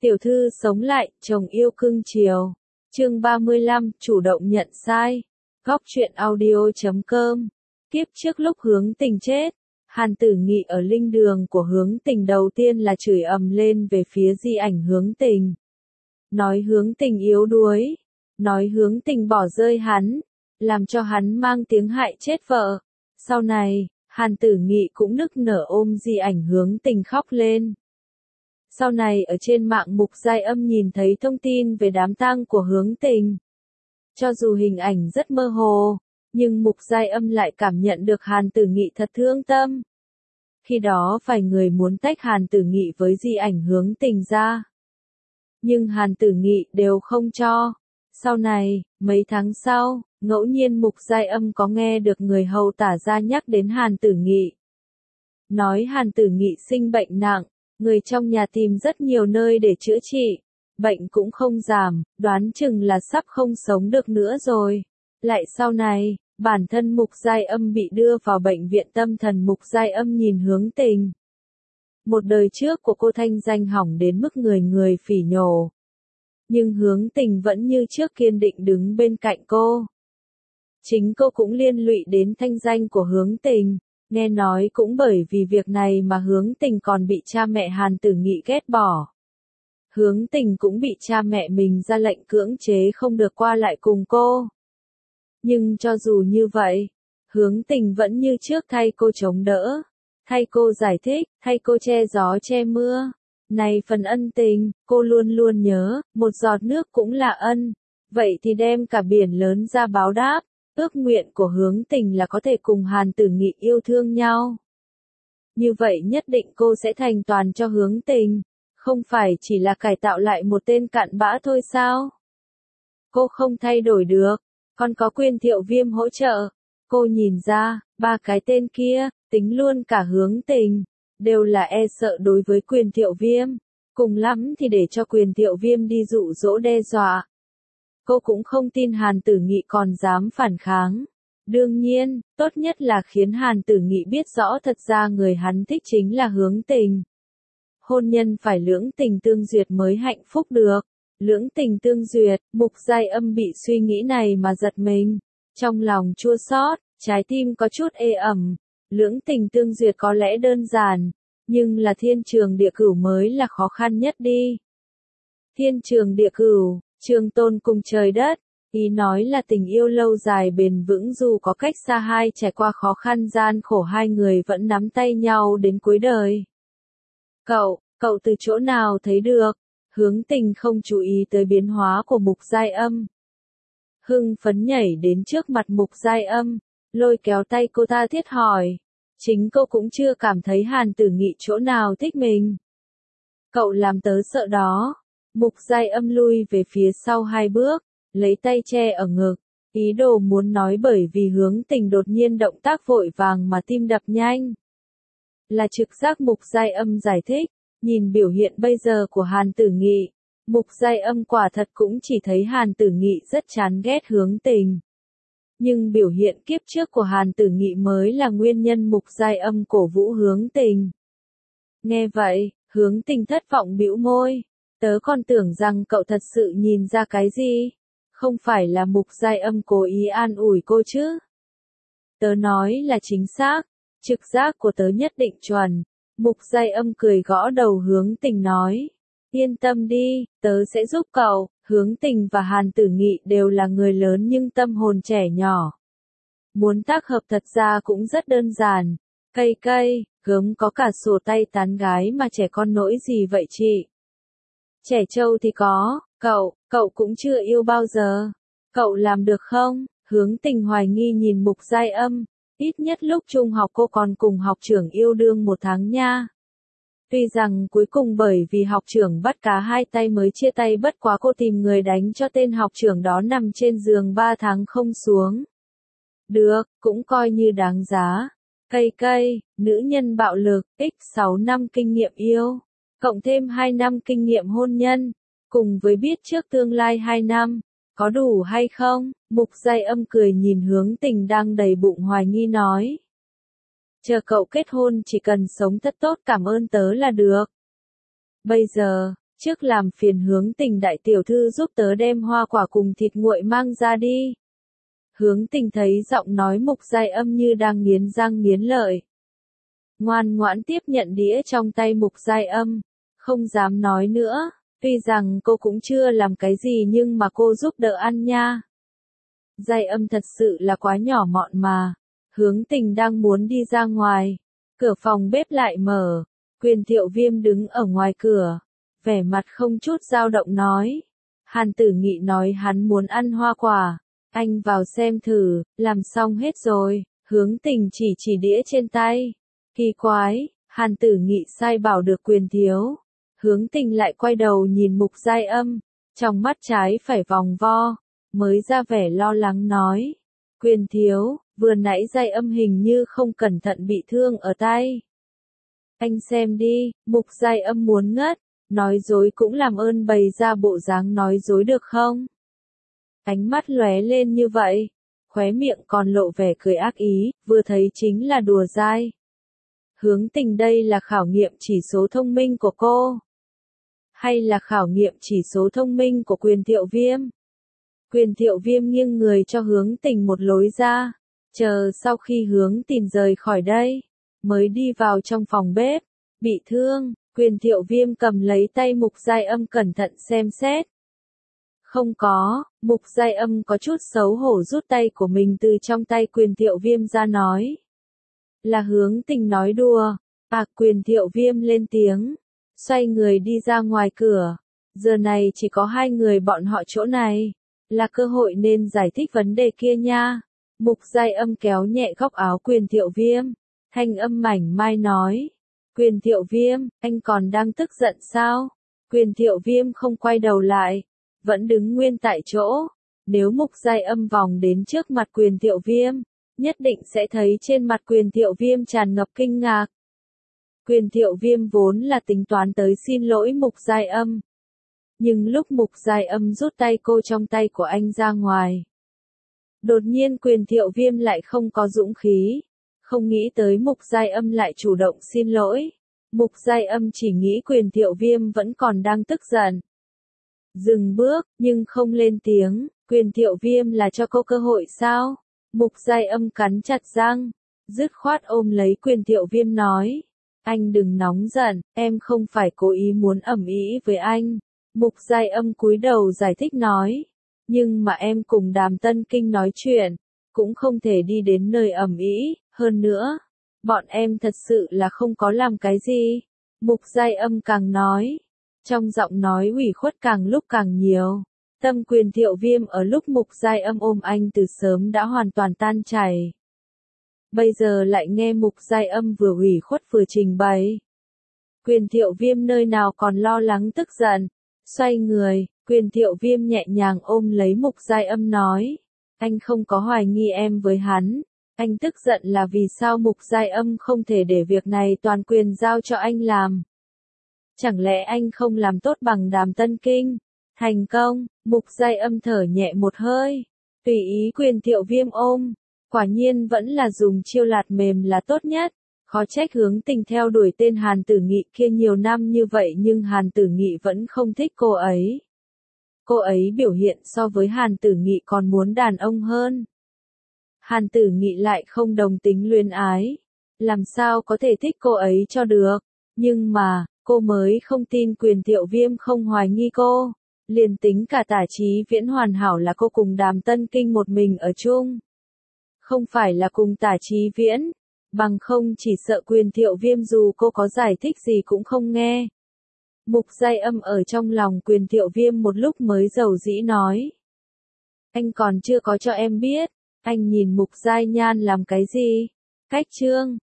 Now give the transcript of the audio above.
Tiểu thư sống lại, chồng yêu cưng chiều. Chương 35, chủ động nhận sai. Góc truyện audio.com. Kiếp trước lúc Hướng Tình chết, Hàn Tử Nghị ở linh đường của Hướng Tình đầu tiên là chửi ầm lên về phía di ảnh Hướng Tình. Nói Hướng Tình yếu đuối, nói Hướng Tình bỏ rơi hắn, làm cho hắn mang tiếng hại chết vợ. Sau này, Hàn Tử Nghị cũng nức nở ôm di ảnh Hướng Tình khóc lên. Sau này ở trên mạng Mục Giai Âm nhìn thấy thông tin về đám tang của Hướng Tình. Cho dù hình ảnh rất mơ hồ, nhưng Mục Giai Âm lại cảm nhận được Hàn Tử Nghị thật thương tâm. Khi đó vài người muốn tách Hàn Tử Nghị với di ảnh Hướng Tình ra. Nhưng Hàn Tử Nghị đều không cho. Sau này, mấy tháng sau, ngẫu nhiên Mục Giai Âm có nghe được người hầu tả ra nhắc đến Hàn Tử Nghị. Nói Hàn Tử Nghị sinh bệnh nặng. Người trong nhà tìm rất nhiều nơi để chữa trị, bệnh cũng không giảm, đoán chừng là sắp không sống được nữa rồi. Lại sau này, bản thân Mục Giai Âm bị đưa vào bệnh viện tâm thần. Mục Giai Âm nhìn Hướng Tình. Một đời trước của cô thanh danh hỏng đến mức người người phỉ nhổ. Nhưng Hướng Tình vẫn như trước kiên định đứng bên cạnh cô. Chính cô cũng liên lụy đến thanh danh của Hướng Tình. Nghe nói cũng bởi vì việc này mà Hướng Tình còn bị cha mẹ Hàn Tử Nghị ghét bỏ. Hướng Tình cũng bị cha mẹ mình ra lệnh cưỡng chế không được qua lại cùng cô. Nhưng cho dù như vậy, Hướng Tình vẫn như trước thay cô chống đỡ, thay cô giải thích, thay cô che gió che mưa. Này phần ân tình, cô luôn luôn nhớ, một giọt nước cũng là ân, vậy thì đem cả biển lớn ra báo đáp. Ước nguyện của Hướng Tình là có thể cùng Hàn Tử Nghị yêu thương nhau. Như vậy nhất định cô sẽ thành toàn cho Hướng Tình, không phải chỉ là cải tạo lại một tên cặn bã thôi sao? Cô không thay đổi được, còn có Quyền Thiệu Viêm hỗ trợ. Cô nhìn ra, ba cái tên kia, tính luôn cả Hướng Tình, đều là e sợ đối với Quyền Thiệu Viêm. Cùng lắm thì để cho Quyền Thiệu Viêm đi dụ dỗ đe dọa. Cô cũng không tin Hàn Tử Nghị còn dám phản kháng. Đương nhiên, tốt nhất là khiến Hàn Tử Nghị biết rõ thật ra người hắn thích chính là Hướng Tình. Hôn nhân phải lưỡng tình tương duyệt mới hạnh phúc được. Lưỡng tình tương duyệt, Mục Giai Âm bị suy nghĩ này mà giật mình. Trong lòng chua xót, trái tim có chút ê ẩm. Lưỡng tình tương duyệt có lẽ đơn giản, nhưng là thiên trường địa cửu mới là khó khăn nhất đi. Thiên trường địa cửu, trường tôn cùng trời đất, ý nói là tình yêu lâu dài bền vững dù có cách xa hai trải qua khó khăn gian khổ hai người vẫn nắm tay nhau đến cuối đời. Cậu từ chỗ nào thấy được? Hướng Tình không chú ý tới biến hóa của Mục Giai Âm. Hưng phấn nhảy đến trước mặt Mục Giai Âm, lôi kéo tay cô ta thiết hỏi. Chính cô cũng chưa cảm thấy Hàn Tử Nghị chỗ nào thích mình. Cậu làm tớ sợ đó. Mục Giai Âm lui về phía sau hai bước, lấy tay che ở ngực, ý đồ muốn nói bởi vì Hướng Tình đột nhiên động tác vội vàng mà tim đập nhanh. Là trực giác. Mục Giai Âm giải thích, nhìn biểu hiện bây giờ của Hàn Tử Nghị, Mục Giai Âm quả thật cũng chỉ thấy Hàn Tử Nghị rất chán ghét Hướng Tình. Nhưng biểu hiện kiếp trước của Hàn Tử Nghị mới là nguyên nhân Mục Giai Âm cổ vũ Hướng Tình. Nghe vậy, Hướng Tình thất vọng bĩu môi. Tớ còn tưởng rằng cậu thật sự nhìn ra cái gì, không phải là Mục Giai Âm cố ý an ủi cô chứ. Tớ nói là chính xác, trực giác của tớ nhất định chuẩn. Mục Giai Âm cười gõ đầu Hướng Tình nói. Yên tâm đi, tớ sẽ giúp cậu. Hướng Tình và Hàn Tử Nghị đều là người lớn nhưng tâm hồn trẻ nhỏ. Muốn tác hợp thật ra cũng rất đơn giản. Cây, gớm có cả sổ tay tán gái mà trẻ con nỗi gì vậy chị? Trẻ trâu thì có, cậu cũng chưa yêu bao giờ. Cậu làm được không? Hướng Tình hoài nghi nhìn Mục Giai Âm. Ít nhất lúc trung học cô còn cùng học trưởng yêu đương 1 tháng nha. Tuy rằng cuối cùng bởi vì học trưởng bắt cá hai tay mới chia tay, bất quá cô tìm người đánh cho tên học trưởng đó nằm trên giường 3 tháng không xuống. Được, cũng coi như đáng giá. Cây, nữ nhân bạo lực, x6 năm kinh nghiệm yêu, cộng thêm 2 năm kinh nghiệm hôn nhân, cùng với biết trước tương lai 2 năm, có đủ hay không? Mục Giai Âm cười nhìn Hướng Tình đang đầy bụng hoài nghi nói. Chờ cậu kết hôn chỉ cần sống thật tốt cảm ơn tớ là được. Bây giờ, Trước làm phiền Hướng Tình đại tiểu thư giúp tớ đem hoa quả cùng thịt nguội mang ra đi. Hướng Tình thấy giọng nói Mục Giai Âm như đang nghiến răng nghiến lợi. Ngoan ngoãn tiếp nhận đĩa trong tay Mục Giai Âm, không dám nói nữa, tuy rằng cô cũng chưa làm cái gì nhưng mà cô giúp đỡ ăn nha. Giai Âm thật sự là quá nhỏ mọn mà. Hướng Tình đang muốn đi ra ngoài, cửa phòng bếp lại mở, Quyền Thiệu Viêm đứng ở ngoài cửa, vẻ mặt không chút dao động nói. Hàn Tử Nghị nói hắn muốn ăn hoa quả, anh vào xem thử, làm xong hết rồi, Hướng Tình chỉ đĩa trên tay. Kỳ quái, Hàn Tử Nghị sai bảo được Quyền thiếu. Hướng Tình lại quay đầu nhìn Mục Giai Âm, trong mắt trái phải vòng vo, mới ra vẻ lo lắng nói. Quyền thiếu, vừa nãy Giai Âm hình như không cẩn thận bị thương ở tay. Anh xem đi, Mục Giai Âm muốn ngất, nói dối cũng làm ơn bày ra bộ dáng nói dối được không? Ánh mắt lóe lên như vậy, khóe miệng còn lộ vẻ cười ác ý, vừa thấy chính là đùa dai. Hướng Tình đây là khảo nghiệm chỉ số thông minh của cô, hay là khảo nghiệm chỉ số thông minh của Quyền Thiệu Viêm? Quyền Thiệu Viêm nghiêng người cho Hướng Tình một lối ra, chờ sau khi Hướng Tình rời khỏi đây, mới đi vào trong phòng bếp. Bị thương, Quyền Thiệu Viêm cầm lấy tay Mục Giai Âm cẩn thận xem xét. Không có, Mục Giai Âm có chút xấu hổ rút tay của mình từ trong tay Quyền Thiệu Viêm ra nói. Là Hướng Tình nói đùa. Quyền Thiệu Viêm lên tiếng, xoay người đi ra ngoài cửa. Giờ này chỉ có hai người bọn họ chỗ này, là cơ hội nên giải thích vấn đề kia nha. Mục Giai Âm kéo nhẹ góc áo Quyền Thiệu Viêm, thanh âm mảnh mai nói. Quyền Thiệu Viêm, anh còn đang tức giận sao? Quyền Thiệu Viêm không quay đầu lại, vẫn đứng nguyên tại chỗ. Nếu Mục Giai Âm vòng đến trước mặt Quyền Thiệu Viêm, nhất định sẽ thấy trên mặt Quyền Thiệu Viêm tràn ngập kinh ngạc. Quyền Thiệu Viêm vốn là tính toán tới xin lỗi Mục Giai Âm. Nhưng lúc Mục Giai Âm rút tay cô trong tay của anh ra ngoài, đột nhiên Quyền Thiệu Viêm lại không có dũng khí. Không nghĩ tới Mục Giai Âm lại chủ động xin lỗi. Mục Giai Âm chỉ nghĩ Quyền Thiệu Viêm vẫn còn đang tức giận. Dừng bước, nhưng không lên tiếng. Quyền Thiệu Viêm là cho cô cơ hội sao? Mục Giai Âm cắn chặt răng, dứt khoát ôm lấy Quyền Thiệu Viêm nói. Anh đừng nóng giận, em không phải cố ý muốn ầm ĩ với anh. Mục Giai Âm cúi đầu giải thích nói. Nhưng mà em cùng Đàm Tân Kinh nói chuyện, cũng không thể đi đến nơi ầm ĩ. Hơn nữa, bọn em thật sự là không có làm cái gì. Mục Giai Âm càng nói, trong giọng nói ủy khuất càng lúc càng nhiều. Tâm Quyền Thiệu Viêm ở lúc Mục Giai Âm ôm anh từ sớm đã hoàn toàn tan chảy. Bây giờ lại nghe Mục Giai Âm vừa ủy khuất vừa trình bày. Quyền Thiệu Viêm nơi nào còn lo lắng tức giận. Xoay người, Quyền Thiệu Viêm nhẹ nhàng ôm lấy Mục Giai Âm nói. Anh không có hoài nghi em với hắn. Anh tức giận là vì sao Mục Giai Âm không thể để việc này toàn quyền giao cho anh làm. Chẳng lẽ anh không làm tốt bằng Đàm Tân Kinh? Thành công, Mục Giai Âm thở nhẹ một hơi, tùy ý Quyền Thiệu Viêm ôm. Quả nhiên vẫn là dùng chiêu lạt mềm là tốt nhất. Khó trách Hướng Tình theo đuổi tên Hàn Tử Nghị kia nhiều năm như vậy nhưng Hàn Tử Nghị vẫn không thích cô ấy. Cô ấy biểu hiện so với Hàn Tử Nghị còn muốn đàn ông hơn. Hàn Tử Nghị lại không đồng tính luyến ái. Làm sao có thể thích cô ấy cho được. Nhưng mà, cô mới không tin Quyền Thiệu Viêm không hoài nghi cô. Liền tính cả Tả Chí Viễn hoàn hảo là cô cùng Đàm Tân Kinh một mình ở chung. Không phải là cùng Tả Chí Viễn. Bằng không chỉ sợ Quyền Thiệu Viêm dù cô có giải thích gì cũng không nghe. Mục Giai Âm ở trong lòng Quyền Thiệu Viêm một lúc mới dầu dĩ nói. Anh còn chưa có cho em biết. Anh nhìn Mục Giai Nhan làm cái gì? Cách chương